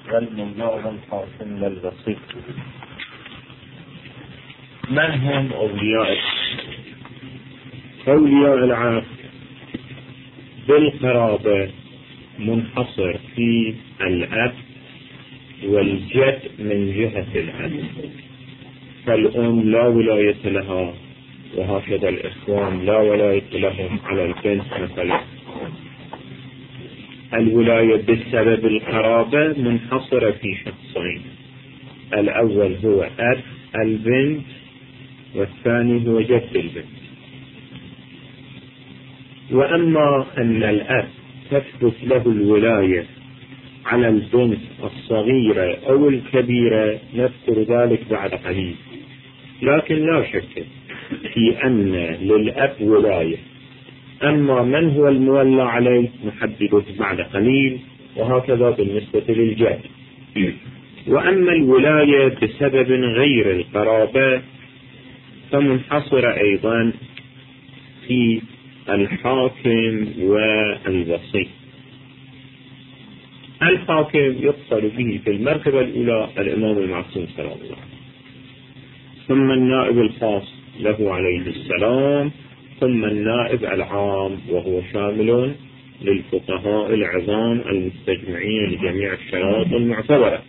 والمولى والحاكم والوصي. من هم أولياء؟ أولياء العهد بالقرابة منحصر في الأب والجد من جهة الأب، فالأم لا ولاية لها، وهكذا الإخوان لا ولاية لهم على البنت مثلا. الولاية بسبب القرابة منحصرة في شخصين، الأول هو أب البنت، والثاني هو جد البنت. وأما أن الأب تثبت له الولاية على البنت الصغيرة أو الكبيرة نذكر ذلك بعد قليل، لكن لا شك في أن للأب ولاية. أما من هو المولى عليه نحدده بعد قليل، وهكذا بالنسبة للجد. وأما الولاية بسبب غير القرابة فمنحصرة أيضا في الحاكم والوصي. الحاكم يقصد به في المرتبة الأولى الإمام المعصوم صلى الله عليه وسلم، ثم النائب الخاص له عليه السلام، ثم النائب العام وهو شامل للفقهاء العظام المستجمعين لجميع الشرائط المعتبرة.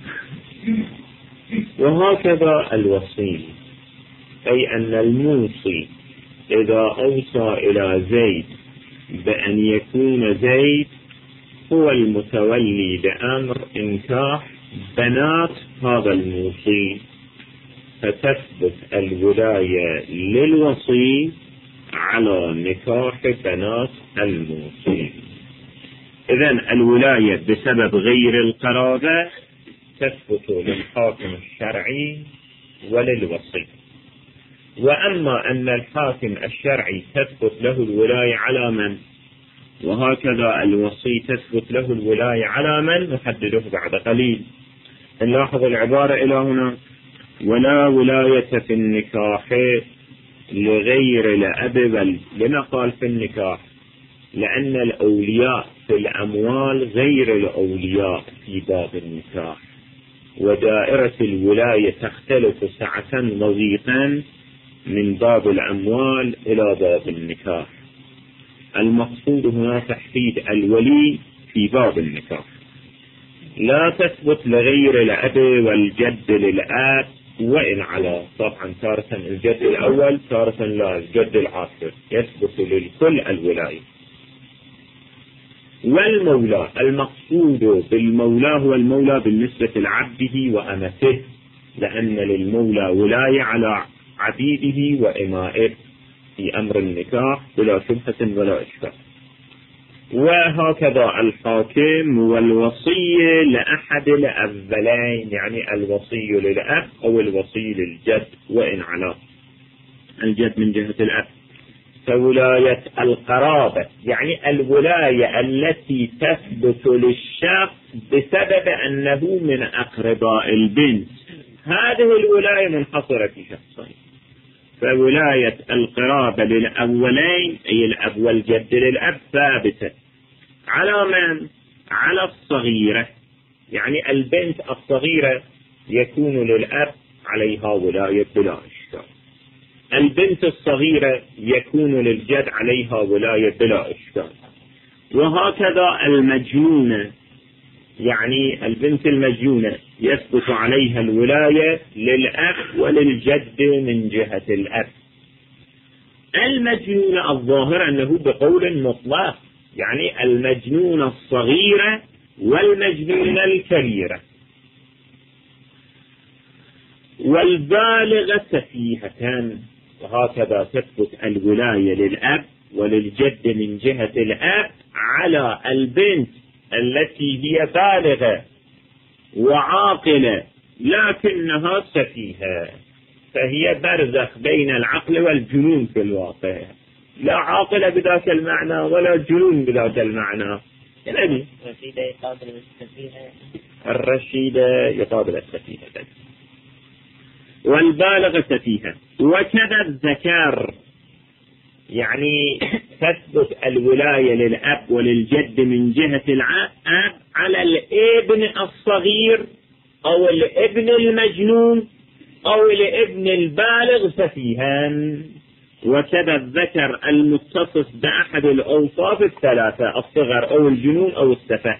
وهكذا الوصي، أي أن الموصي إذا أوصى إلى زيد بأن يكون زيد هو المتولي بأمر إنكاح بنات هذا الموصي، فتثبت الولاية للوصي على نكاح بنات الموصي. إذن الولاية بسبب غير القرابة تثبت للحاكم الشرعي وللوصي. وأما أن الحاكم الشرعي تثبت له الولاية على من، وهكذا الوصي تثبت له الولاية على من نحدده بعد قليل. نلاحظ العبارة إلى هنا: ولا ولاية في النكاح لغير الأب بل. لما قال في النكاح؟ لأن الأولياء في الأموال غير الأولياء في باب النكاح، ودائرة الولاية تختلف سعة وضيقا من باب الأموال إلى باب النكاح. المقصود هنا تحديد الولي في باب النكاح. لا تثبت لغير الأب والجد للآب، وإن على طبعا تارة الجد الأول تارة لا الجد العاشر، يثبت للكل الولاية. والمولى، المقصود بالمولى هو المولى بالنسبة لعبده وأمته، لأن للمولى ولاية على عبيده وإمائه في أمر النكاح بلا شبهة ولا إشكال. وهكذا الحاكم والوصي لأحد الأبلين، يعني الوصي للأب أو الوصي للجد، وإن على الجد من جهة الأب. فولاية القرابة يعني الولاية التي تثبت للشخص بسبب أنه من أقرباء البنت، هذه الولاية منحصرة في شخصين. فولاية القرابة للأولين أي الأب والجد للأب ثابتة على من؟ على الصغيرة، يعني البنت الصغيرة يكون للأب عليها ولاية بلا إشكال. البنت الصغيرة يكون للجد عليها ولاية بلا إشكال. وهكذا المجنونة، يعني البنت المجنونة يثبت عليها الولاية للأب وللجد من جهة الأب. المجنونة الظاهر أنه بقول مطلق، يعني المجنونة الصغيرة والمجنونة الكبيرة. والبالغة سفيهة، وهكذا تثبت الولاية للأب وللجد من جهة الأب على البنت التي هي بالغة وعاقلة لكنها سفيهة، فهي برزخ بين العقل والجنون في الواقع، لا عاقلة بذات المعنى ولا جنون بذات المعنى. يعني الرشيدة يقابل السفيهة، الرشيدة يقابل السفيهة. والبالغ سفيهة. وكذا الذكر، يعني تثبت الولاية للأب وللجد من جهة الأب على الابن الصغير أو الابن المجنون أو الابن البالغ سفيها، وكذا الذكر المتصف بأحد الأوصاف الثلاثة، الصغر أو الجنون أو السفه.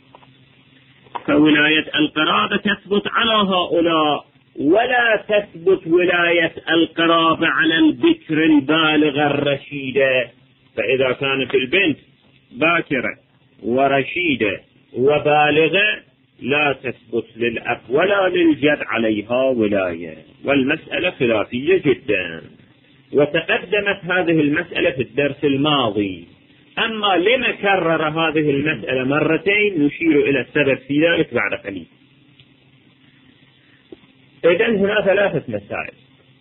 فولاية القرابة تثبت على هؤلاء، ولا تثبت ولاية القرابة على البكر البالغة الرشيدة. فإذا كانت البنت باكرة ورشيدة وبالغة لا تثبت للأب ولا للجد عليها ولاية، والمسألة خلافية جدا، وتقدمت هذه المسألة في الدرس الماضي. أما لما كرر هذه المسألة مرتين نشير إلى السبب في ذلك بعد قليل. إذن هنا ثلاثة مسائل.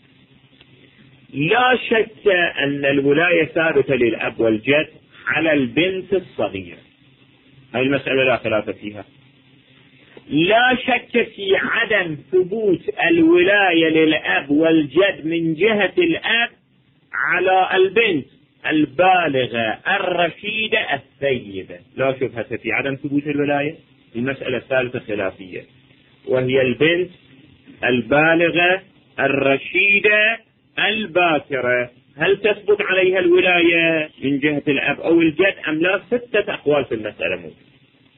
لا شك أن الولاية ثابتة للأب والجد على البنت الصغيرة، هذه المسألة لا خلاف فيها. لا شك في عدم ثبوت الولاية للأب والجد من جهة الأب على البنت البالغة الرشيدة الثيبة، لا شبهة في عدم ثبوت الولاية. المسألة الثالثة خلافية، وهي البنت البالغة الرشيدة الباكرة، هل تثبت عليها الولاية من جهة الأب أو الجد أم لا؟ 6 أقوال في المسألة موجودة.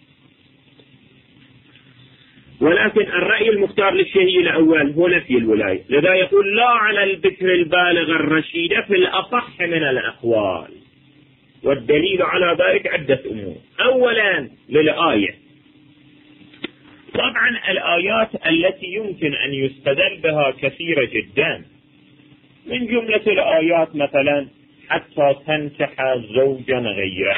ولكن الرأي المختار للشيء الأول هو نفي الولاية، لذا يقول لا على البكر البالغ الرشيدة في الأصح من الأقوال، والدليل على ذلك عدة أمور. أولا للآية، طبعا الآيات التي يمكن أن يستدل بها كثيرة جدا، من جملة الآيات مثلا حتى تنكح زوجا غيره،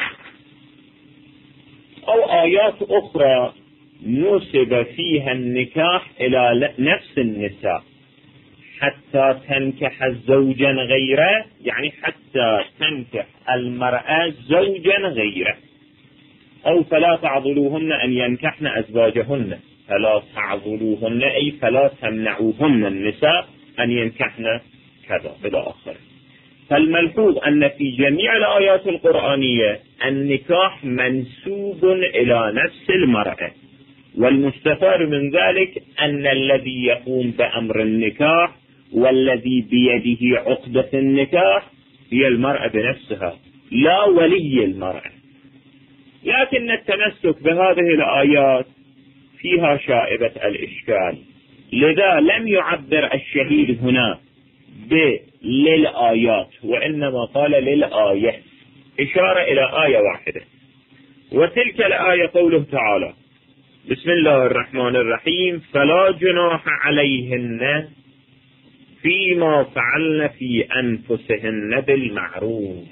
أو آيات أخرى نسب فيها النكاح إلى نفس النساء، حتى تنكح زوجا غيره يعني حتى تنكح المرأة زوجا غيره، أو فلا تعضلوهن أن ينكحن أزواجهن، فلا تعضلوهن أي فلا تمنعوهن النساء أن ينكحن كذا إلى آخره. فالملحوظ أن في جميع الآيات القرآنية النكاح منسوب إلى نفس المرأة، والمستفاد من ذلك أن الذي يقوم بأمر النكاح والذي بيده عقدة النكاح هي المرأة بنفسها لا ولي المرأة. لكن التمسك بهذه الآيات فيها شائبة الإشكال، لذا لم يعبر الشهيد هنا للآيات، وإنما قال للآية، إشارة إلى آية واحدة، وتلك الآية قوله تعالى: بسم الله الرحمن الرحيم: فلا جناح عليهن فيما فعلن في أنفسهن بالمعروف.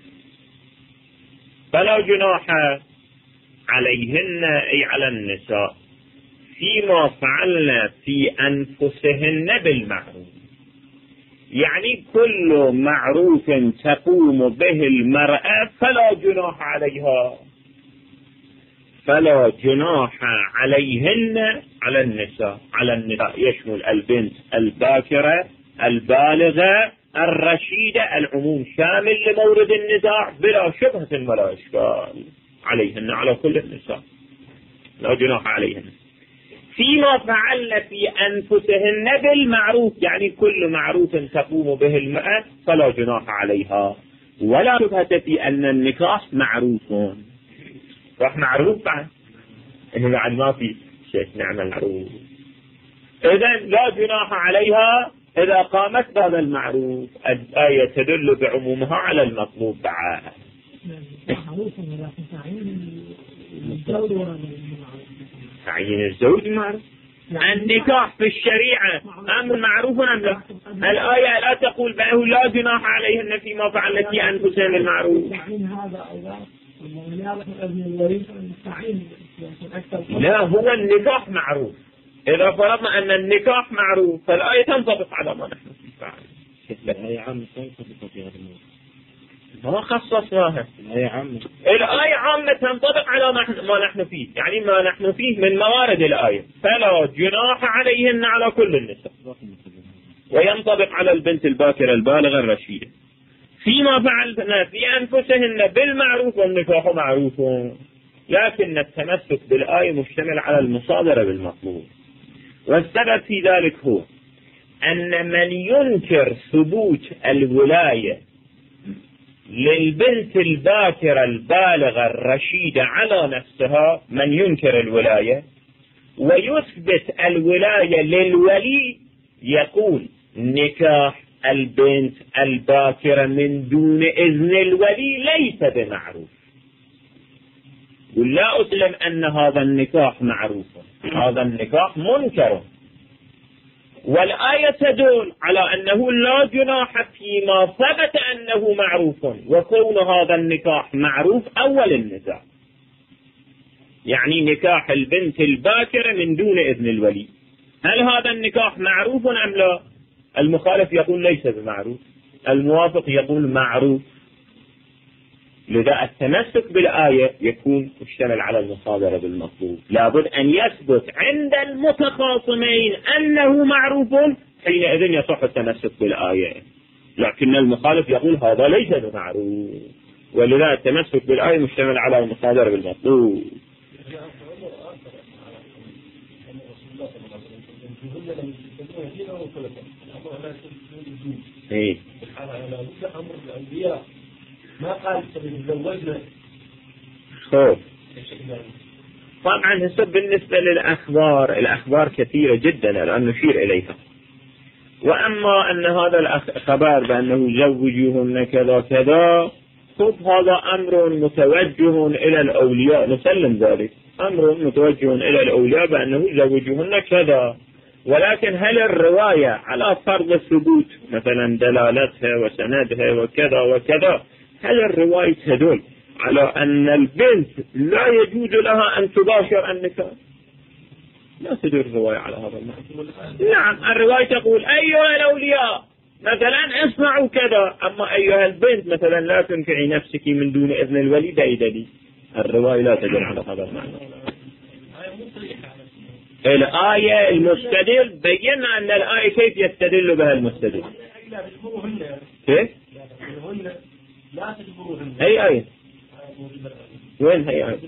فلا جناح عليهن أي على النساء فيما فعلن في أنفسهن بالمعروف، يعني كل معروف تقوم به المرأة فلا جناح عليها، فلا جناح عليهن على النساء. على النساء يشمل البنت الباكرة البالغة الرشيدة، العموم شامل لمورد النزاع بلا شبهة ولا إشكال، عليهن على كل النساء لا جناح عليهن فيما فعلن في أنفسهن بالمعروف، يعني كل معروف تقوم به المرأة فلا جناح عليها، ولا شبهة في أن النكاح معروف. راح معروف بعد إنه بعد ما في شيء نعمل معروف، إذا لا جناح عليها إذا قامت بهذا المعروف. الآية تدل بعمومها على المطلوب بعد. تعيين الزوج معروف. النكاح في الشريعة أمر معروف أم لا؟ الآية لا تقول بأنه لا جناح عليهن فيما فعلن في أنفسهن المعروف. لا، هو النكاح معروف. إذا فرضنا أن النكاح معروف فالآية تنطبق على ما نحن فيه فعلا. الآية عامة تنطبق في هذا الموضوع، ما خصصناها. الآية عامة تنطبق على ما نحن فيه، يعني ما نحن فيه من موارد الآية. فلا جناح عليهن على كل النساء، وينطبق على البنت الباكرة البالغة الرشيدة. فيما فعلنا في أنفسهن بالمعروف والنكاح معروف، لكن التمسك بالآية مشتمل على المصادرة بالمطلوب. والسبب في ذلك هو أن من ينكر ثبوت الولاية للبنت الباكرة البالغة الرشيدة على نفسها، من ينكر الولاية ويثبت الولاية للولي، يقول نكاح البنت الباكرة من دون إذن الولي ليس بمعروف، ولا أسلم أن هذا النكاح معروف، هذا النكاح منكر. والآية تدل على أنه لا جناح فيما ثبت أنه معروف، وكون هذا النكاح معروف أول النزاع، يعني نكاح البنت الباكرة من دون إذن الولي، هل هذا النكاح معروف أم لا؟ المخالف يقول ليس بمعروف، الموافق يقول معروف. لذا التمسك بالآية يكون مشتمل على المصادرة بالمطلوب، لابد أن يثبت عند المتخاصمين أنه معروف، حينئذ يصح التمسك بالآية. لكن المخالف يقول هذا ليس بمعروف، ولذا التمسك بالآية مشتمل على المصادرة بالمطلوب. إيه. ما قال تزوجنا. طبعا بالنسبة للأخبار، الأخبار كثيرة جدا الآن نشير إليها. وأما أن هذا الخبر بأنه يزوجوهن كذا كذا، هذا أمر متوجه إلى الأولياء، نسلم ذلك، أمر متوجه إلى الأولياء بأنه يزوجوهن كذا. ولكن هل الرواية على فرض الثبوت مثلا دلالتها وسندها وكذا وكذا، هل الرواية تدل على أن البنت لا يجوز لها أن تباشر النكاح؟ لا تدل الرواية على هذا المعنى. نعم، الرواية تقول أيها الأولياء مثلا اصنعوا كذا، أما أيها البنت مثلا لا تنكعي نفسك من دون إذن الولي دليل. الرواية لا تدل على هذا المعنى. الآية المستدل بينا أن الآية كيف يستدل بها المستدل. كيف؟ لا تجبروهن. أي آية؟ وين هي آية؟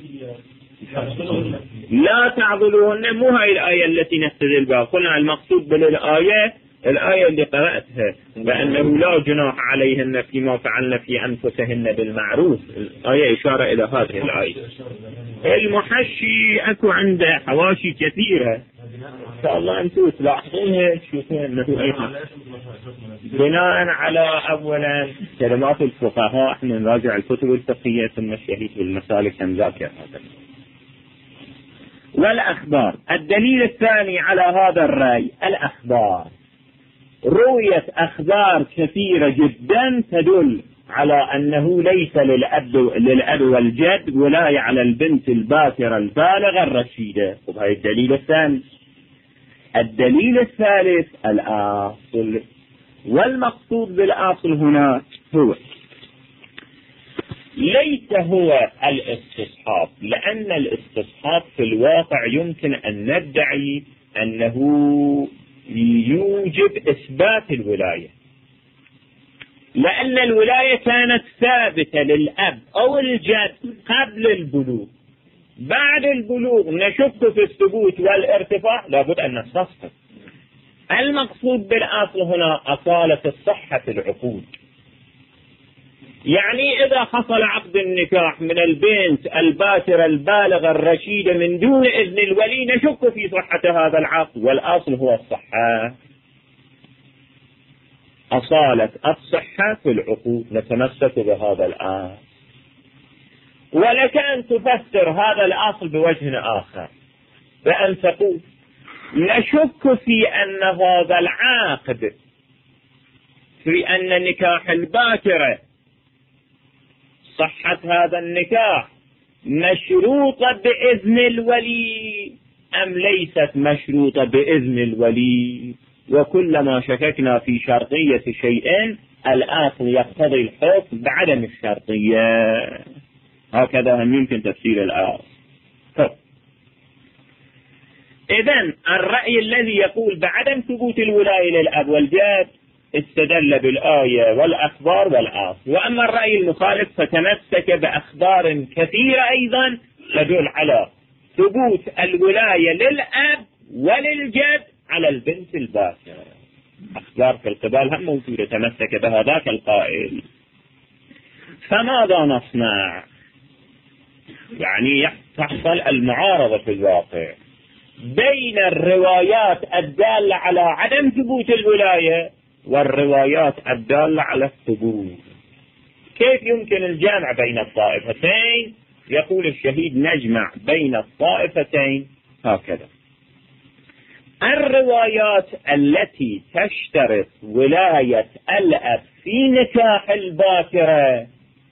لا تعضلوهن، مو هاي الآية التي نستدل بها. قلنا المقصود بالآية الآية اللي قرأتها بأنه لا جناح عليهن فيما فعلن في أنفسهن بالمعروف، الآية إشارة إلى هذه الآية. المحشي أكو عنده حواشي كثيرة إن شاء الله أنتم تلاحظونها تشوفون أنه بناء على أولا كلمات الفقهاء، احنا نراجع الكتب الفقهية ثم الشهيد بالمسالك نذاكر هذا. والأخبار، الدليل الثاني على هذا الرأي الأخبار، روية أخبار كثيرة جدا تدل على أنه ليس للأب والجد ولاية على البنت الباكرة البالغة الرشيدة. وهذا الدليل الثاني. الدليل الثالث الأصل، والمقصود بالأصل هنا هو ليس هو الاستصحاب، لأن الاستصحاب في الواقع يمكن أن ندعي أنه يوجب إثبات الولاية، لأن الولاية كانت ثابتة للأب أو الجد قبل البلوغ. بعد البلوغ نشك في الثبوت والارتفاع، لابد أن نستصحب. المقصود بالأصل هنا أصالة الصحة في العقود، يعني إذا حصل عقد النكاح من البنت الباكرة البالغة الرشيدة من دون إذن الولي نشك في صحة هذا العقد، والأصل هو الصحة، أصالة الصحة في العقود، نتمسك بهذا الأصل. ولك أن تفسر هذا الأصل بوجه آخر بأن تقول نشك في أن هذا العقد، في أن نكاح الباكرة صحة هذا النكاح مشروطة بإذن الولي أم ليست مشروطة بإذن الولي. وكلما شككنا في شرطية شيء الأصل يقتضي الحكم بعدم الشرطية، هكذا هم يمكن تفسير الأصل. إذن الرأي الذي يقول بعدم ثبوت الولاية للأب والجد استدل بالآية والأخبار والآثار، وأما الرأي المخالف فتمسك بأخبار كثيرة أيضا تدل على ثبوت الولاية للأب وللجد على البنت الباكرة. أخبار في القبال هم موجودة، تمسك بهذاك القائل. فماذا نصنع؟ يعني تحصل المعارضة في الواقع بين الروايات الدالة على عدم ثبوت الولاية والروايات الدالة على الثبوت. كيف يمكن الجمع بين الطائفتين؟ يقول الشهيد نجمع بين الطائفتين هكذا: الروايات التي تشترط ولاية الأب في نكاح الباكرة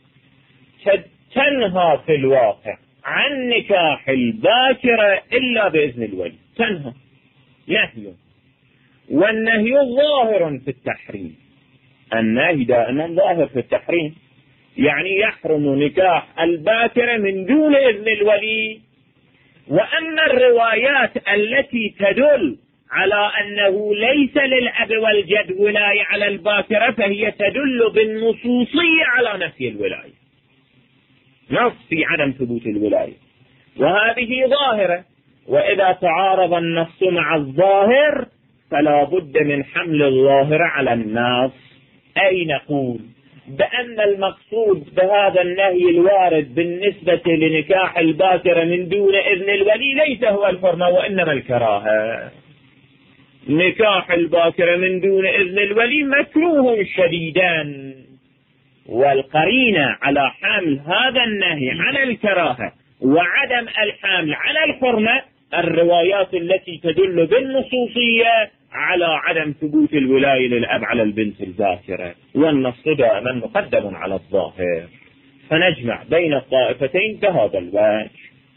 تنهى في الواقع عن نكاح الباكرة إلا بإذن الولي، تنهى نهي، والنهي ظاهر في التحريم. النهي دائما ظاهر في التحريم، يعني يحرم نكاح الباكرة من دون إذن الولي. وأما الروايات التي تدل على أنه ليس للأب والجد ولاية على الباكرة فهي تدل بالنصوصية على نفي الولاية، نص في عدم ثبوت الولاية، وهذه ظاهرة. وإذا تعارض النص مع الظاهر فلا بد من حمل الظاهر على النص، أي نقول بأن المقصود بهذا النهي الوارد بالنسبة لنكاح الباكرة من دون إذن الولي ليس هو الحرمة وإنما الكراهة. نكاح الباكرة من دون إذن الولي مكروه شديدا، والقرينة على حمل هذا النهي على الكراهة وعدم الحمل على الحرمة الروايات التي تدل بالنصوصية على عدم ثبوت الولاية للأب على البنت الباكرة، والنص دائما مقدم على الظاهر. فنجمع بين الطائفتين بهذا الوجه.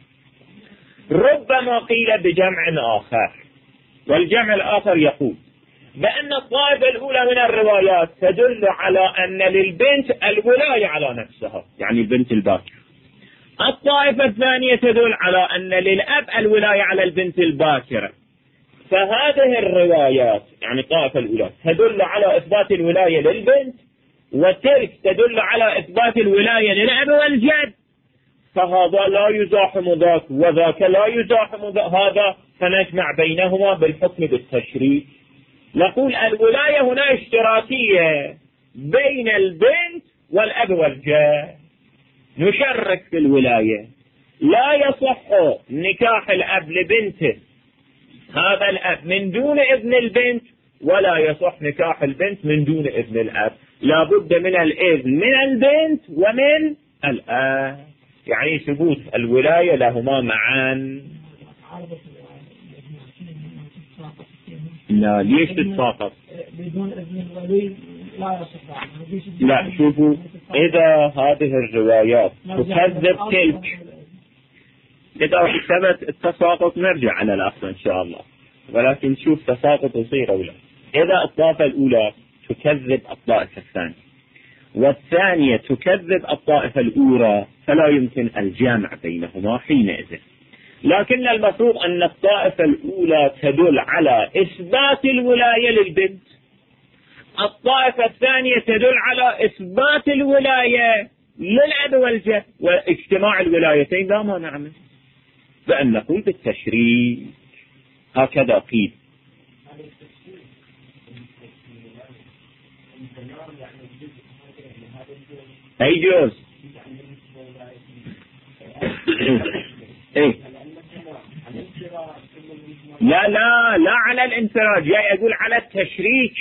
ربما قيل بجمع آخر، والجمع الآخر يقول بأن الطائفة الأولى من الروايات تدل على أن للبنت الولاية على نفسها، يعني البنت الباكرة. الطائفة الثانية تدل على أن للأب الولاية على البنت الباكرة. فهذه الروايات يعني الطائفة الأولى تدل على إثبات الولاية للبنت، وتلك تدل على إثبات الولاية للأب والجد، فهذا لا يزاحم ذاك وذاك لا يزاحم هذا، فنجمع بينهما بالحكم بالتشريك. نقول الولاية هنا اشتراكية بين البنت والأب والجد، نشرك في الولاية. لا يصح نكاح الأب لبنته هذا الأب من دون إذن البنت، ولا يصح نكاح البنت من دون إذن الأب، لا بد من الإذن من البنت ومن الأب، يعني ثبوت الولاية لهما معا. لا ليش تتساقط؟ بدون إذن الولي لا يصح. لا شوفوا، إذا هذه الروايات تكذب تلك، إذا ثبت التساقط نرجع على الأصل إن شاء الله، ولكن شوف تساقط يصير أو لا. إذا الطائفة الأولى تكذب الطائفة الثانية والثانية تكذب الطائفة الأولى فلا يمكن الجمع بينهما حينئذ. لكن المفروض أن الطائفة الأولى تدل على إثبات الولاية للبنت، الطائفة الثانية تدل على إثبات الولاية للأب والجد، واجتماع الولايتين لا مانع منه، بأن نقول بالتشريك. هكذا قيل. أي جوز إيه؟ لا لا لا على الانفراد، جاي أقول على التشريك،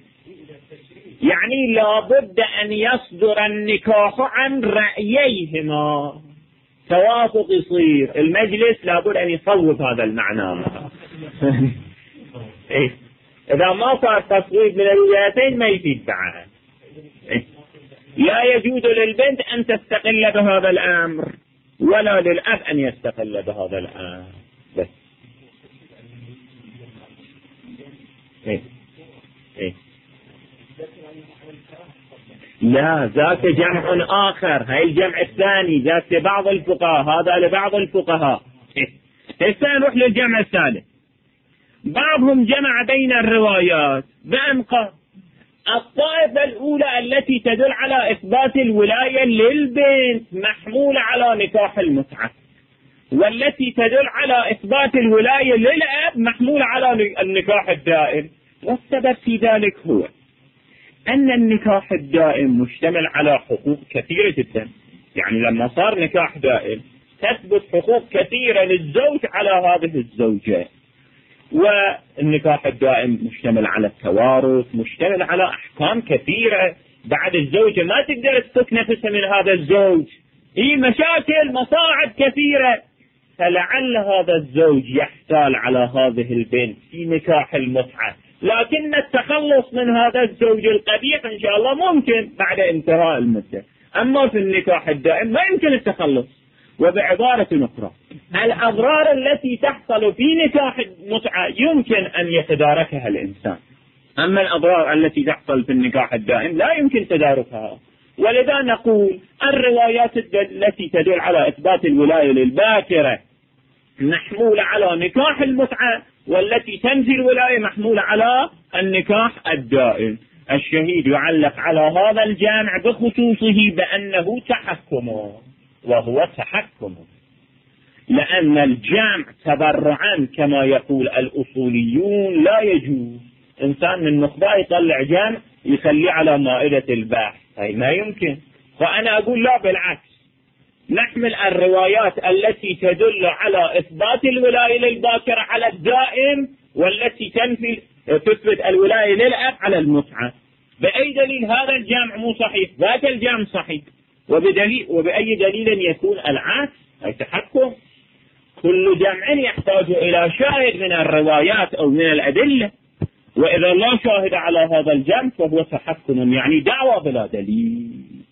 يعني لابد أن يصدر النكاح عن رأييهما، توافق يصير، المجلس لابد أن يصوب هذا المعنى. إيه؟ إذا ما صار تصويب من الولايتين ما يفيد بعد. إيه؟ لا يجوز للبنت أن تستقل بهذا الأمر ولا للأب أن يستقل بهذا الأمر. بس إيه؟ إيه؟ لا ذاك جمع آخر، هاي الجمع الثاني ذاك لبعض الفقهاء، هذا لبعض الفقهاء. هسه نروح للجمع الثالث. بعضهم جمع بين الروايات بأن قال الطائفة الأولى التي تدل على إثبات الولاية للبنت محمولة على نكاح المتعة، والتي تدل على إثبات الولاية للأب محمولة على النكاح الدائم. والسبب في ذلك هو أن النكاح الدائم مشتمل على حقوق كثيرة جدا. يعني لما صار نكاح دائم تثبت حقوق كثيرة للزوج على هذه الزوجة، والنكاح الدائم مشتمل على التوارث، مشتمل على أحكام كثيرة. بعد الزوجة ما تقدر تفك نفسها من هذا الزوج، هي مشاكل مصاعب كثيرة. فلعل هذا الزوج يحتال على هذه البنت في نكاح المتعة، لكن التخلص من هذا الزوج القبيح إن شاء الله ممكن بعد انتهاء المدة، أما في النكاح الدائم ما يمكن التخلص. وبعبارة أخرى، الأضرار التي تحصل في نكاح المتعة يمكن أن يتداركها الإنسان، أما الأضرار التي تحصل في النكاح الدائم لا يمكن تداركها. ولذا نقول الروايات التي تدل على إثبات الولاية للباكرة محمولة على نكاح المتعة، والتي تنفي الولاية محمولة على النكاح الدائم. الشهيد يعلق على هذا الجامع بخصوصه بأنه تحكم، وهو تحكم، لأن الجامع تبرعا كما يقول الأصوليون لا يجوز. إنسان من نخبة يطلع جامع يخليه على مائدة البحث، هاي ما يمكن. فأنا أقول لا، بالعكس، نحمل الروايات التي تدل على إثبات الولاية للباكرة على الدائم، والتي تثبت الولاية للأب على المتعة. بأي دليل هذا الجامع مو صحيح؟ ذاك الجامع صحيح. وبأي دليل يكون العكس؟ أي تحكم. كل جمع يحتاج إلى شاهد من الروايات أو من الأدلة، وإذا لا شاهد على هذا الجمع فهو تحكم، يعني دعوة بلا دليل.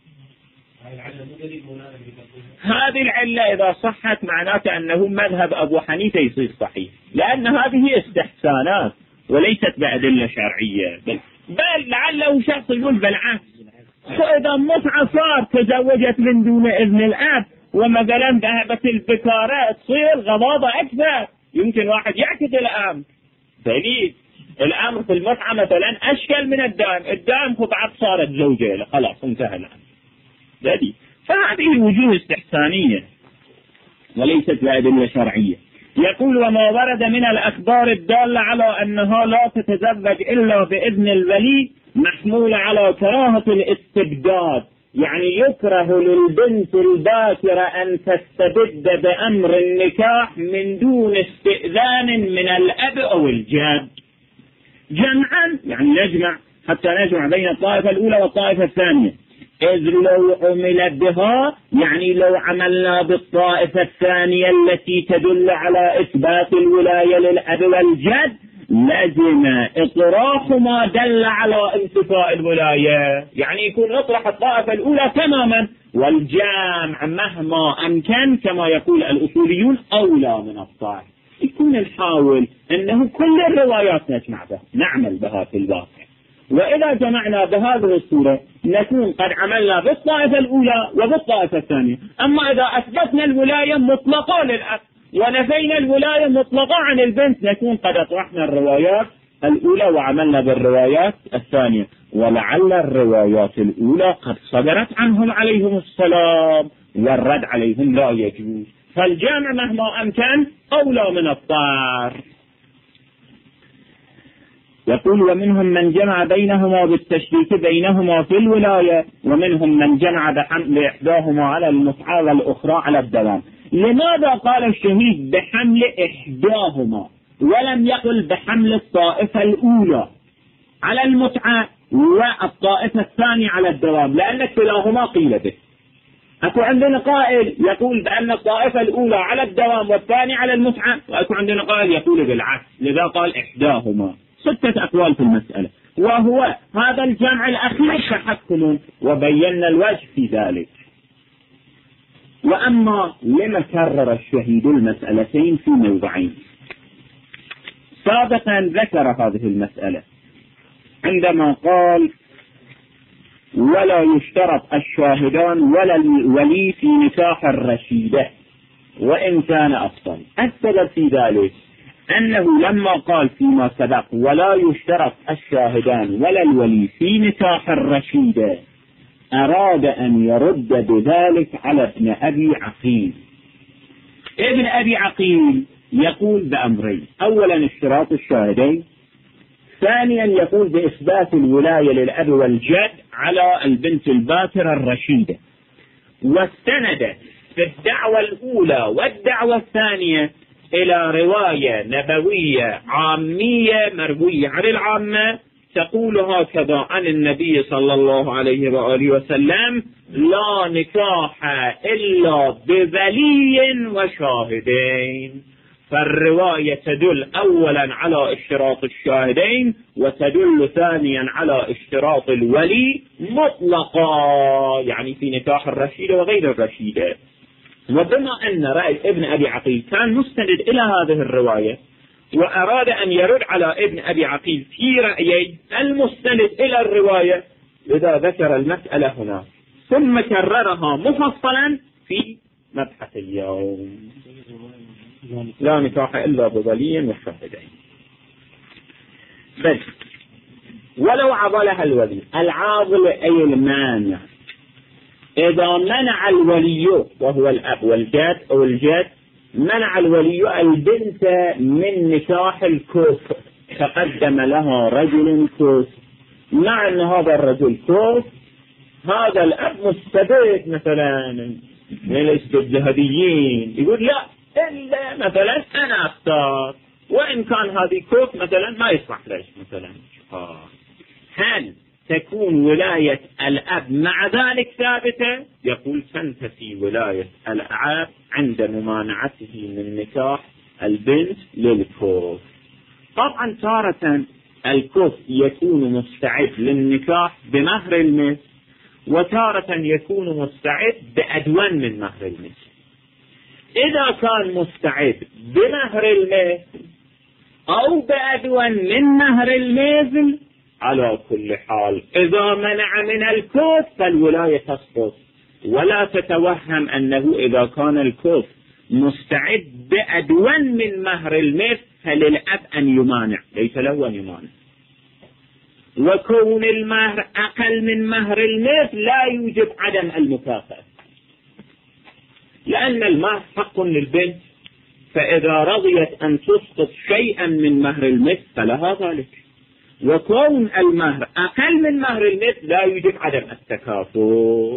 هذه العلة إذا صحت معناته أنه مذهب أبو حنيفة يصير صحيح، لأن هذه استحسانات وليست بأدلة شرعية. بل لعله شخص يقول بالعكس، فإذا متعة صار تزوجت من دون إذن الأب ومثلا ذهبت البكارة، تصير غضاضة أكثر. يمكن واحد يعكس الأمر. دليل الأمر في المتعة مثلا أشكل من الدائم خطعت صارت زوجة، خلاص انتهى الأمر. دليل. فهذه وجوه استحسانية وليست بأدلة شرعية. يقول: وما ورد من الأخبار الدالة على أنها لا تتزوج إلا بإذن الولي محمول على كراهة الاستبداد، يعني يكره للبنت الباكرة أن تستبد بأمر النكاح من دون استئذان من الأب أو الجد. جمعا يعني نجمع حتى نجمع بين الطائفة الأولى والطائفة الثانية. إذ لو عمل بها يعني لو عملنا بالطائفة الثانية التي تدل على إثبات الولاية للأب والجد لازم إطراح ما دل على انتفاء الولاية، يعني يكون نطرح الطائفة الأولى تماما، والجامع مهما أمكن كما يقول الأصوليون أولى من الطائفة. يكون نحاول أنه كل الروايات نعمل بها في الواقع، وإذا جمعنا بهذه الصورة نكون قد عملنا بالطائفة الأولى وبالطائفة الثانية. أما إذا أثبتنا الولاية مطلقة للأب ونفينا الولاية مطلقة عن البنت نكون قد أطرحنا الروايات الأولى وعملنا بالروايات الثانية، ولعل الروايات الأولى قد صدرت عنهم عليهم السلام والرد عليهم لا يجوز. فالجامع مهما أمكن أولى من الطار. يقول: ومنهم من جمع بينهما بالتشريك بينهما في الولاية، ومنهم من جمع بحمل إحداهما على المتعة والأخرى على الدوام. لماذا قال الشهيد بحمل إحداهما ولم يقل بحمل الطائفة الأولى على المتعة والطائفة الثانية على الدوام؟ لأن كلاهما قيل به. أكو عندنا قائل يقول بأن الطائفة الأولى على الدوام والثانية على المتعة، وأكو عندنا قائل يقول بالعكس، لذا قال إحداهما. 6 أقوال في المسألة، وهو هذا الجمع الأخير تحكم، وبينا الوجه في ذلك. وأما لما كرر الشهيد المسألتين في موضعين؟ سابقا ذكر هذه المسألة عندما قال: ولا يشترط الشاهدان ولا الولي في نكاح الرشيدة وإن كان أفضل. السبب في ذلك أنه لما قال فيما سبق ولا يشترط الشاهدان ولا الولي في نكاح الرشيدة أراد أن يرد بذلك على ابن أبي عقيل. ابن أبي عقيل يقول بأمرين: أولا اشتراط الشاهدين، ثانيا يقول بإثبات الولاية للأب والجد على البنت الباكرة الرشيدة، واستند في الدعوة الأولى والدعوة الثانية إلى رواية نبوية عامية مروية عن العامة تقول هكذا عن النبي صلى الله عليه وآله وسلم: لا نكاح إلا بولي وشاهدين. فالرواية تدل أولا على اشتراط الشاهدين، وتدل ثانيا على اشتراط الولي مطلقا، يعني في نكاح الرشيدة وغير الرشيدة. وبما أن رأي ابن أبي عقيل كان مستند إلى هذه الرواية، وأراد أن يرد على ابن أبي عقيل في رأيي المستند إلى الرواية، لذا ذكر المسألة هنا ثم كررها مفصلا في مبحث اليوم: لا نكاح إلا بولي وشاهدين. بس ولو عضلها الولي، العاضل أي المانع، إذا منع الولي وهو الأب والجد أو الجد، منع الولي البنت من نكاح الكفر، تقدم لها رجل كفر، مع أن هذا الرجل كفر، هذا الأب مستبد مثلا من الاستبداديين، يقول لا إلا مثلا أنا أختار، وإن كان هذه كفر مثلا ما يصلح ليش مثلا. هل تكون ولاية الأب مع ذلك ثابتة؟ يقول تنتفي ولاية الأب عند ممانعته من نكاح البنت للكفر. طبعا تارة الكفر يكون مستعد للنكاح بمهر المثل، وتارة يكون مستعد بأدون من مهر المثل. إذا كان مستعد بمهر المثل أو بأدون من مهر المثل، على كل حال إذا منع من الكفر فالولاية تسقط. ولا تتوهم أنه إذا كان الكفر مستعد بأدون من مهر المثل فللأب أن يمانع، ليس له أن يمانع. وكون المهر أقل من مهر المثل لا يوجب عدم المكافأة، لأن المهر حق للبنت، فإذا رضيت أن تسقط شيئا من مهر المثل فلها ذلك. وكون المهر أقل من مهر المثل لا يوجب عدم التكافؤ.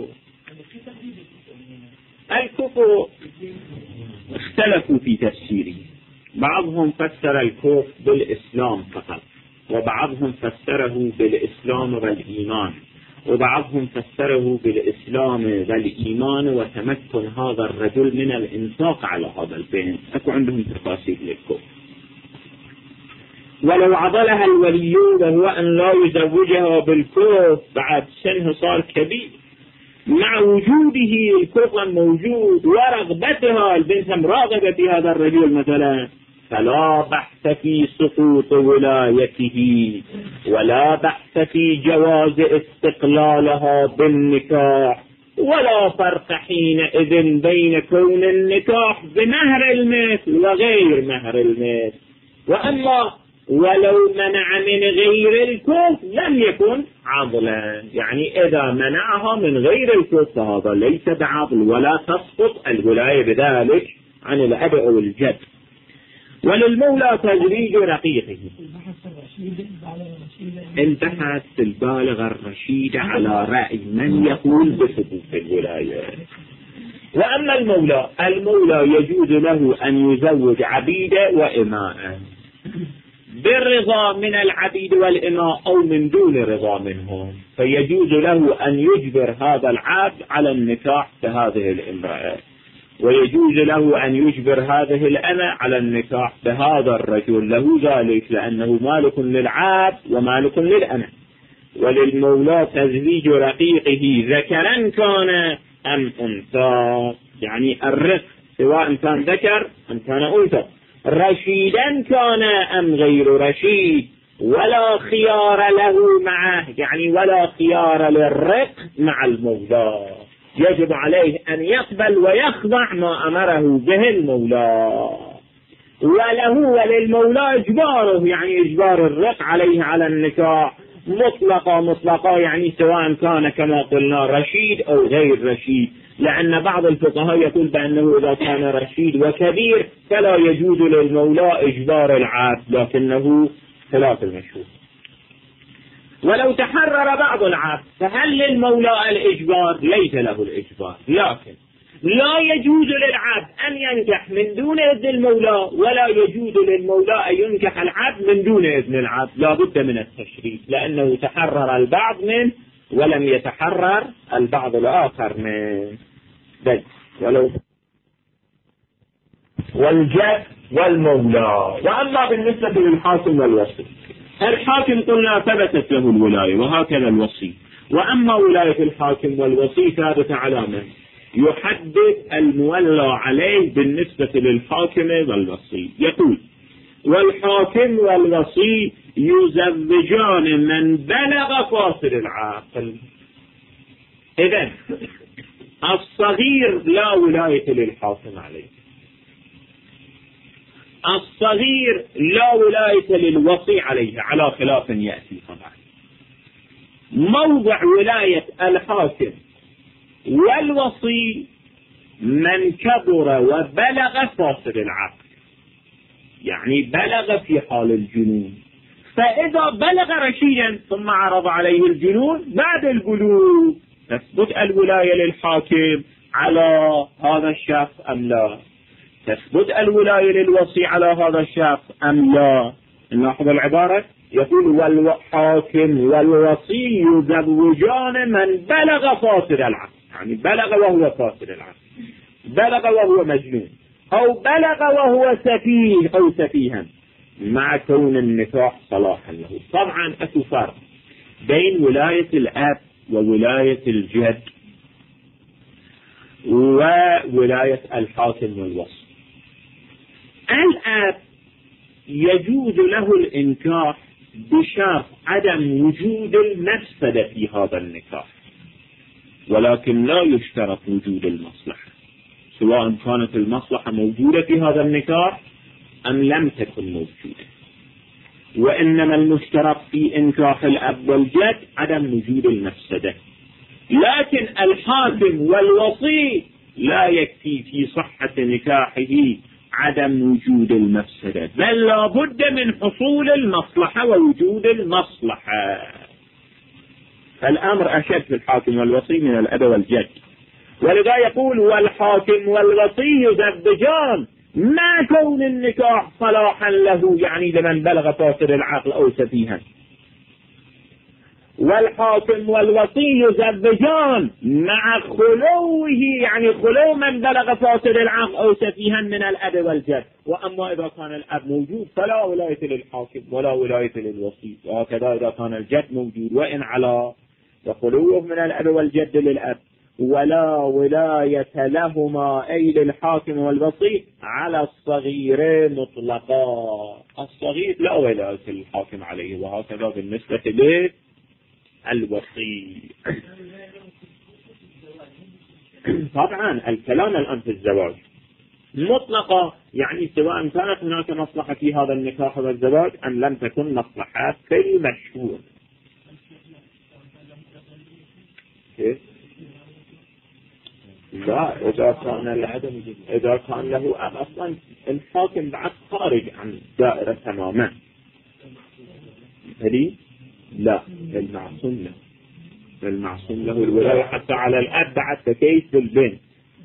الكفر اختلفوا في تفسيره، بعضهم فسر الكفر بالإسلام فقط، وبعضهم فسره بالإسلام والإيمان، وبعضهم فسره بالإسلام والإيمان وتمكن هذا الرجل من الإنفاق على هذا البنت. أكو عندهم تفاسير للكفر. ولو عضلها الولي وهو أن لا يزوجها بالكفر بعد سنه صار كبير، مع وجوده الكفر موجود ورغبتها، البنت راغبة في هذا الرجل مثلا، فلا بحث في سقوط ولايته، ولا بحث في جواز استقلالها بالنكاح، ولا فرق حينئذ بين كون النكاح بمهر المثل وغير مهر المثل. وأما ولو منع من غير الكفر لم يكن عضلا، يعني إذا منعها من غير الكفر فهذا ليس بعضل، ولا تسقط الولاية بذلك عن الأب أو الجد. وللمولى تزويج رقيقه. انتهت البالغ الرشيد على رأي من يقول بثبوت الولاية. وأما المولى يجوز له أن يزوج عبيده وإماء بالرضا من العبيد والإماء أو من دون رضا منهم، فيجوز له أن يجبر هذا العبد على النكاح بهذه الامرأة، ويجوز له أن يجبر هذه الأمة على النكاح بهذا الرجل، له ذلك لأنه مالك للعبد ومالك للأمة. وللمولى تزويج رقيقه ذكرا كان أم أنثى، يعني الرق سواء كان ذكر أم كان أنثى، رشيدا كان أم غير رشيد، ولا خيار له معه، يعني ولا خيار للرق مع المولى، يجب عليه أن يقبل ويخضع ما أمره به المولى. وله وللمولى إجباره، يعني إجبار الرق عليه على النكاح مطلقة، يعني سواء كان كما قلنا رشيد أو غير رشيد، لأن بعض الفقهاء يقول بأنه إذا كان رشيد وكبير فلا يجوز للمولى إجبار العبد، لكنه خلاف المشهور. ولو تحرر بعض العبد فهل للمولى الإجبار؟ ليس له الإجبار، لكن لا يجوز للعبد أن ينكح من دون إذن المولى، ولا يجوز للمولى أن ينكح العبد من دون إذن العبد، لا بد من التشريط، لأنه تحرر البعض منه ولم يتحرر البعض الآخر منه. والجد والمولى. وأما بالنسبة للحاكم والوصي، الحاكم قلنا ثبتت له الولاية وهكذا الوصي، وأما ولاية الحاكم والوصي ثابتة على من يحدد المولى عليه بالنسبة للحاكم والوصي. يقول: والحاكم والوصي يزوجان من بلغ فاصل العقل. إذن الصغير لا ولاية للحاكم عليه، الصغير لا ولاية للوصي عليه، على خلاف يأتي طبعا. موضع ولاية الحاكم والوصي من كبر وبلغ فاصل العقل، يعني بلغ في حال الجنون، فإذا بلغ رشيدا ثم عرض عليه الجنون بعد البلوغ تثبت الولاية للحاكم على هذا الشخص أم لا؟ تثبت الولاية للوصي على هذا الشخص أم لا؟ نلاحظ العبارة، يقول: والحاكم والوصي يزوجان من بلغ فاصل العقل، يعني بلغ وهو فاصل العقل، بلغ وهو مجنون، أو بلغ وهو سفيه أو سفيها، مع كون النكاح صلاحا له. طبعا أكو فرق بين ولاية الأب وولاية الجد وولاية الحاكم والوصي. الأب يجوز له الإنكاح بشرط عدم وجود المفسدة في هذا النكاح، ولكن لا يشترط وجود المصلحة، سواء كانت المصلحة موجودة في هذا النكاح أم لم تكن موجودة، وإنما المشترط في إنكاح الأب والجد عدم وجود المفسدة. لكن الحاكم والوصي لا يكفي في صحة نكاحه عدم وجود المفسدة، بل لا بد من حصول المصلحة ووجود المصلحة. فالأمر أشد في الحاكم والوصي من الأب والجد، ولذا يقول: والحاكم والوصي يزوجان ما كون النكاح صلاحا له، يعني لمن بلغ فاصل العقل أو سفيها. والحاكم والوصي يزوجان مع خلوه، يعني خلو من بلغ فاصل العقل أو سفيها من الأب والجد. وأما إذا كان الأب موجود فلا ولاية للحاكم ولا ولاية للوصي، وهكذا إذا كان الجد موجود وإن على، وخلوه من الأب والجد للأب، ولا ولاية لهما أي للحاكم والوصي على الصغير مطلقا. الصغير لا ولاية للحاكم عليه، وهكذا بالنسبة للوصي. طبعا الكلام الآن في الزواج مطلقا، يعني سواء كانت هناك مصلحة في هذا النكاح والزواج أم لم تكن مصلحة في المشهور. كيف؟ لا، إذا كان له أب أصلا الحاكم بعد خارج عن دائرة تماما. لا، المعصوم له الولاية حتى على الأب بعد تكيس البنت.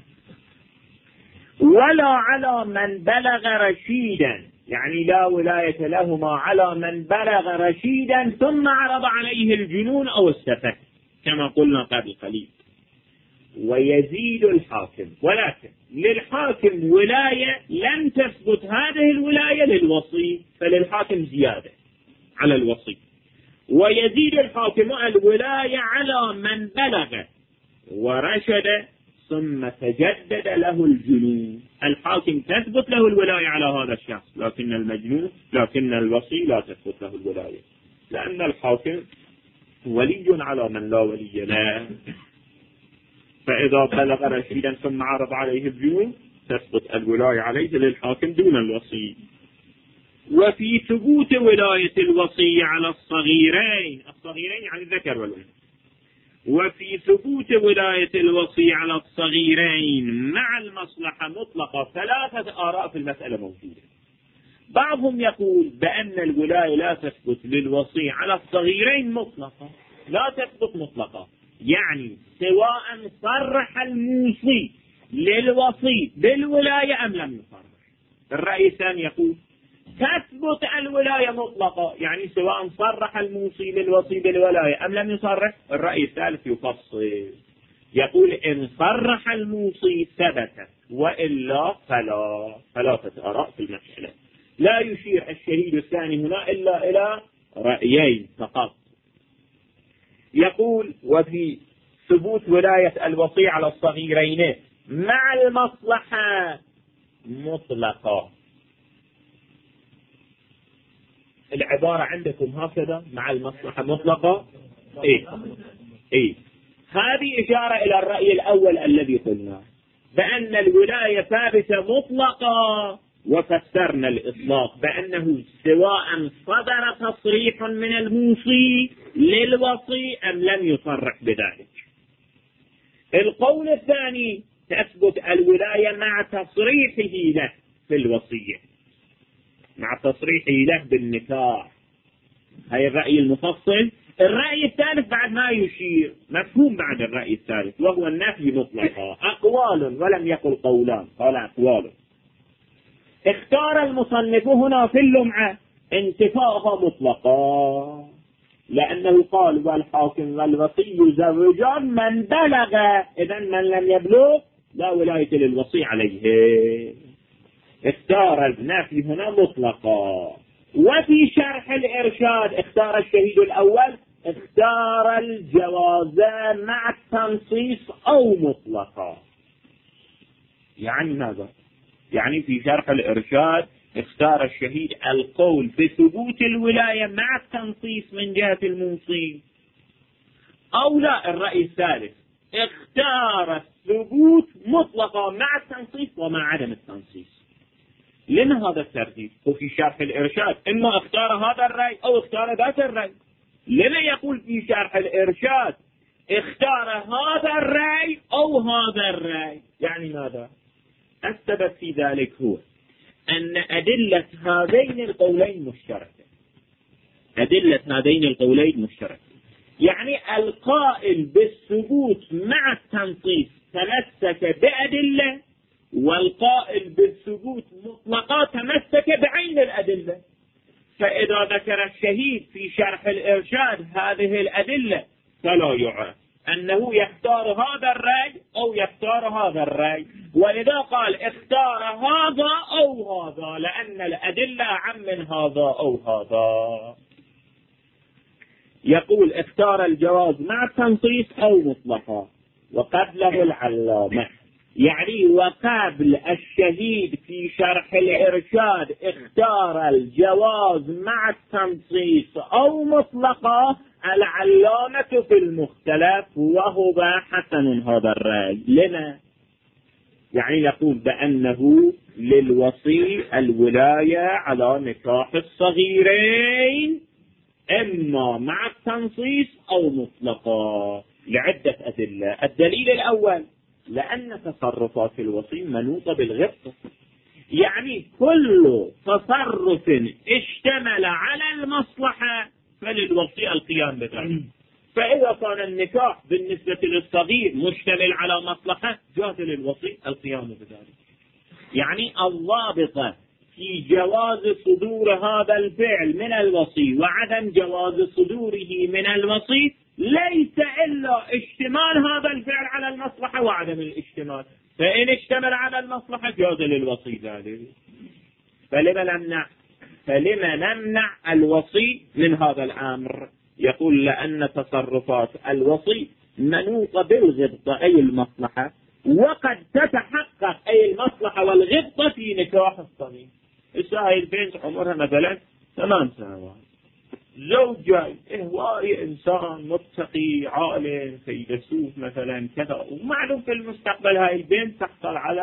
ولا على من بلغ رشيدا، يعني لا ولاية لهما على من بلغ رشيدا ثم عرض عليه الجنون أو السفه كما قلنا قبل قليل. ويزيد الحاكم، ولكن للحاكم ولاية لم تثبت هذه الولاية للوصي، فللحاكم زيادة على الوصي. ويزيد الحاكم الولاية على من بلغ ورشد ثم تجدد له الجنون. الحاكم تثبت له الولاية على هذا الشخص، لكن الوصي لا تثبت له الولاية، لأن الحاكم ولي على من لا ولي له. فإذا بلغ رشيدا ثم عرض عليه الجنون تثبت الولاية عليه للحاكم دون الوصي. وفي ثبوت ولاية الوصي على الصغيرين يعني الذكر والأنثى، وفي ثبوت ولاية الوصي على الصغيرين مع المصلحة مطلقة 3 آراء في المسألة موجودة. بعضهم يقول بأن الولاية لا تثبت للوصي على الصغيرين مطلقة، لا تثبت مطلقة، يعني سواء صرح الموصي للوصي بالولاية أم لم يصرح. الرأي الثاني يقول تثبت الولاية مطلقة، يعني سواء صرح الموصي للوصي بالولاية أم لم يصرح. الرأي الثالث يفصل، يقول إن صرح الموصي ثبتت وإلا فلا. 3 آراء في المسألة. لا يشير الشهيد الثاني هنا إلا إلى رأيين فقط. يقول وفي ثبوت ولاية الوصي على الصغيرين مع المصلحة مطلقة. العبارة عندكم هكذا مع المصلحة مطلقة. إيه هذه إشارة إلى الرأي الأول الذي قلنا بأن الولاية ثابتة مطلقة، وفسرنا الإطلاق بأنه سواء صدر تصريح من الموصي للوصي أم لم يصرح بذلك. القول الثاني تثبت الولاية مع تصريحه له في الوصية، مع تصريحه له بالنكاح. هاي الرأي المفصل. الرأي الثالث بعد ما يشير مفهوم بعد الرأي الثالث، وهو النفي مطلقا. أقوال ولم يقل قولان، قال أقوال. اختار المصنف هنا في اللمعة انتفاءها مطلقا، لأنه قال والحاكم والوصي يزوجان من بلغ، إذا من لم يبلغ لا ولاية للوصي عليه. اختار النفي هنا مطلقا. وفي شرح الإرشاد اختار الشهيد الأول، اختار الجواز مع التنصيص أو مطلقا. يعني ماذا؟ يعني في شرح الإرشاد اختار الشهيد القول بثبوت الولاية مع التنصيص من جهة الموصي، أو لا الرأي الثالث اختار الثبوت مطلقا مع التنصيص ومع عدم التنصيص. لما هذا الترتيب؟ وفي شرح الإرشاد إما اختار هذا الرأي أو اختار ذات الرأي. لما يقول في شرح الإرشاد اختار هذا الرأي أو هذا الرأي؟ يعني ماذا؟ السبب في ذلك هو أن أدلة هذين القولين مشتركة. أدلة هذين القولين مشتركة، يعني القائل بالثبوت مع التنصيص تمسك بأدلة، والقائل بالثبوت مطلقا تمسك بعين الأدلة. فإذا ذكر الشهيد في شرح الإرشاد هذه الأدلة فلا يعرف أنه يختار هذا الرأي أو يختار هذا الرأي، وإذا قال اختار هذا أو هذا لأن الأدلة عم من هذا أو هذا. يقول اختار الجواز مع التنصيص أو مطلقا. وقبله العلامة، يعني وقبل الشهيد في شرح الإرشاد اختار الجواز مع التنصيص أو مطلقا، العلامة في المختلف وهو حسن هذا الرأي. لما؟ يعني يقول بأنه للوصي الولاية على نكاح الصغيرين إما مع التنصيص أو مطلقا لعدة أدلة. الدليل الأول لأن تصرفات الوصي منوطة بالغبطة، يعني كل تصرف اشتمل على المصلحة فللوصي القيام بذلك. فإذا كان النكاح بالنسبة للصغير مشتمل على مصلحة جاز للوصي القيام بذلك. يعني الضابطة في جواز صدور هذا الفعل من الوصي وعدم جواز صدوره من الوصي ليس إلا اشتمال هذا الفعل على المصلحة وعدم الاشتمال. فإن اشتمل على المصلحة جاز للوصي ذلك. فلما نمنع الوصي من هذا الأمر؟ يقول لأن تصرفات الوصي منوطة بالغبطة أي المصلحة، وقد تتحقق أي المصلحة والغبطة في نكاح الصغير. هاي البنت عمرها مثلا 8 سنوات، زوجة هواي إنسان متقي عالم فيلسوف مثلا كذا، ومعلوم في المستقبل هاي البنت تحصل على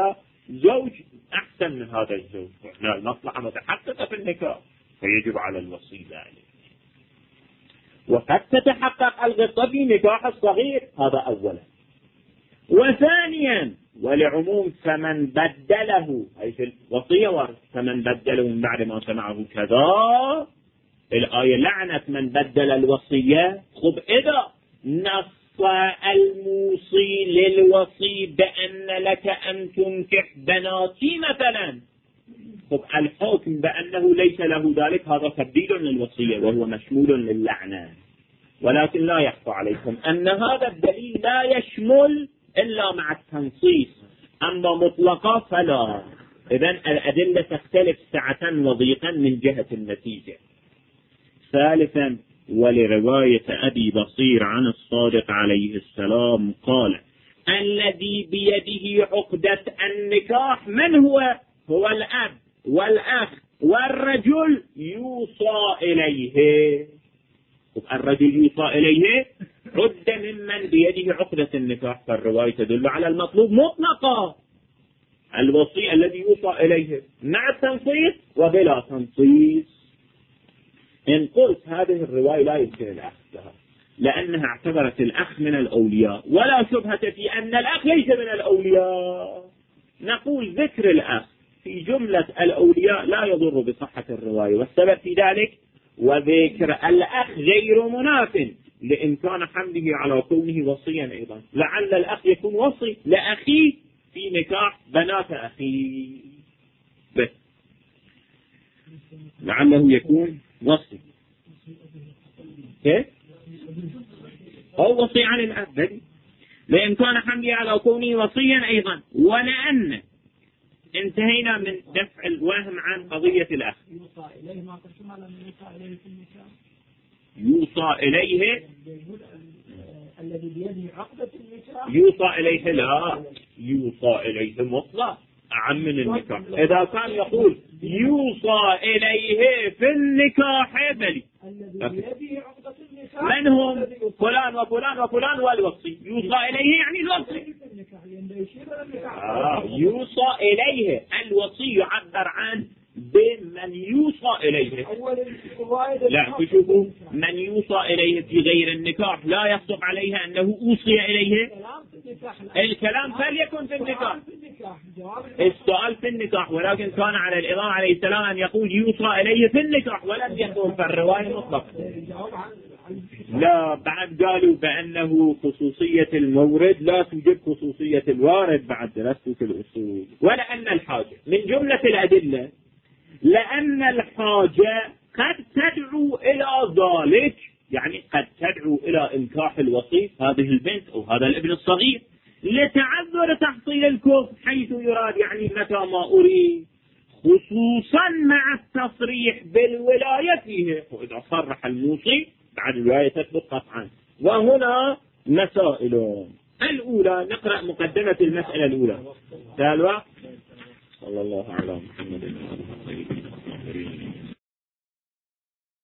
زوج أحسن من هذا الزوج، هنا المصلحة متحققة في النكاح فيجب على الوصي ذلك. وقد تتحقق الغبطة في نكاح الصغير، هذا أولا. وثانيا ولعموم فمن بدله، أي في الوصية وارد فمن بدله من بعد ما سمعه كذا، الآية لعنت من بدل الوصية. خب إذا نص الموصي للوصي بأن لك أن تنكح بناتي مثلا، خب الحكم بأنه ليس له ذلك هذا تبديل للوصية وهو مشمول للعنة. ولكن لا يخفى عليكم أن هذا الدليل لا يشمل إلا مع التنصيص، أما مطلقا فلا. إذن الأدلة تختلف سعة وضيقا من جهة النتيجة. ثالثا ولرواية أبي بصير عن الصادق عليه السلام قال الذي بيده عقدة النكاح من هو؟ هو الأب والأخ والرجل يوصى إليه. الرجل يوصى إليه عد ممن بيده عقدة النكاح، فالرواية تدل على المطلوب مطلقا، الوصي الذي يوصى إليه مع التنصيص وبلا تنصيص. إن قلت هذه الرواية لا يمكن الأخذ لها لأنها اعتبرت الأخ من الأولياء، ولا شبهة في أن الأخ ليس من الأولياء، نقول ذكر الأخ في جملة الأولياء لا يضر بصحة الرواية، والسبب في ذلك وذكر الأخ غير مناف لإمكان حمله على كونه وصيا أيضا. لعل الأخ يكون وصي لأخيه في نكاح بنات أخيه، بس لعله يكون وصي أو وصي عن الأب لإمكان حمله على كونه وصيا أيضا. ولأن انتهينا من دفع الوهم عن قضية الأخ، يوصى إليه ما قلتم على من يوصى إليه في النكاح، يوصى إليه الذي بيده عقدة النكاح يوصى إليه، لا يوصى إليه مطلق أعم من النكاح. إذا كان يقول يوصى إليه في النكاح بلي الذي بيده عقدة النكاح من هم؟ فلان وفلان وفلان والوصي، يوصى إليه يعني الوصي. يوصى إليه الوصي يعبر عن بمن يوصى إليه. لا تشوفوا من يوصى إليه في غير النكاح لا يصدق عليها أنه أوصي إليه. الكلام فليكن في النكاح، السؤال في النكاح، ولكن كان على الإمام عليه السلام أن يقول يوصى إليه في النكاح ولم يقول في الرواية مطلقا. لا بعد قالوا بأنه خصوصية المورد لا توجد خصوصية الوارد بعد دراسة الأصول. ولأن الحاجة من جملة الأدلة، لأن الحاجة قد تدعو إلى ذلك، يعني قد تدعو إلى إنكاح الوصي هذه البنت أو هذا الابن الصغير لتعذر تحصيل الكفر حيث يراد يعني متى ما أريد، خصوصا مع التصريح بالولاية فيه. وإذا صرح الموصي بعد الولاية تثبت قطعا. وهنا مسائل. الأولى نقرأ مقدمة المسألة الأولى. صلى الله على محمد وعلى آله وصحبه.